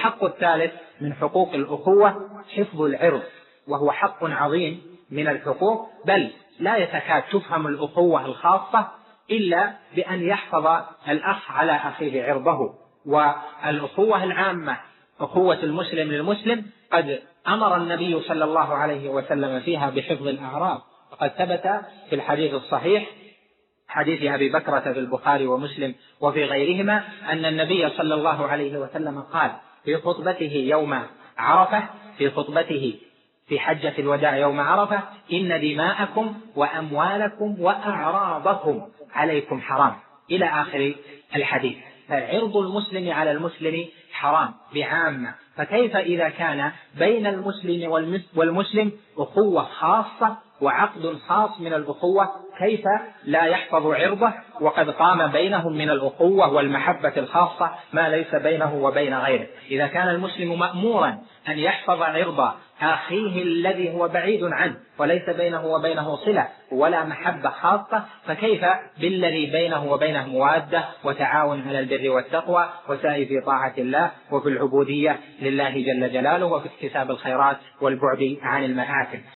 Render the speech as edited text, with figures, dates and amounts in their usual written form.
الحق الثالث من حقوق الأخوة حفظ العرض، وهو حق عظيم من الحقوق، بل لا يتكاد تفهم الأخوة الخاصة إلا بأن يحفظ الأخ على أخيه عرضه. والأخوة العامة أخوة المسلم للمسلم قد أمر النبي صلى الله عليه وسلم فيها بحفظ الأعراض، وقد ثبت في الحديث الصحيح حديث أبي بكرة في البخاري ومسلم وفي غيرهما أن النبي صلى الله عليه وسلم قال في خطبته يوم عرفة، في خطبته في حجة الوداع يوم عرفة: إن دماءكم وأموالكم وأعراضكم عليكم حرام، إلى آخر الحديث. فعرض المسلم على المسلم حرام بعامة، فكيف إذا كان بين المسلم والمسلم أخوة خاصة وعقد خاص من الأخوة، كيف لا يحفظ عرضه وقد قام بينهم من الأخوة والمحبة الخاصة ما ليس بينه وبين غيره؟ إذا كان المسلم مأمورا أن يحفظ عرض أخيه الذي هو بعيد عنه وليس بينه وبينه صلة ولا محبة خاصة، فكيف بالذي بينه وبينه موادة وتعاون على البر والتقوى وسعي في طاعة الله وفي العبودية لله جل جلاله وفي اكتساب الخيرات والبعد عن المآثم.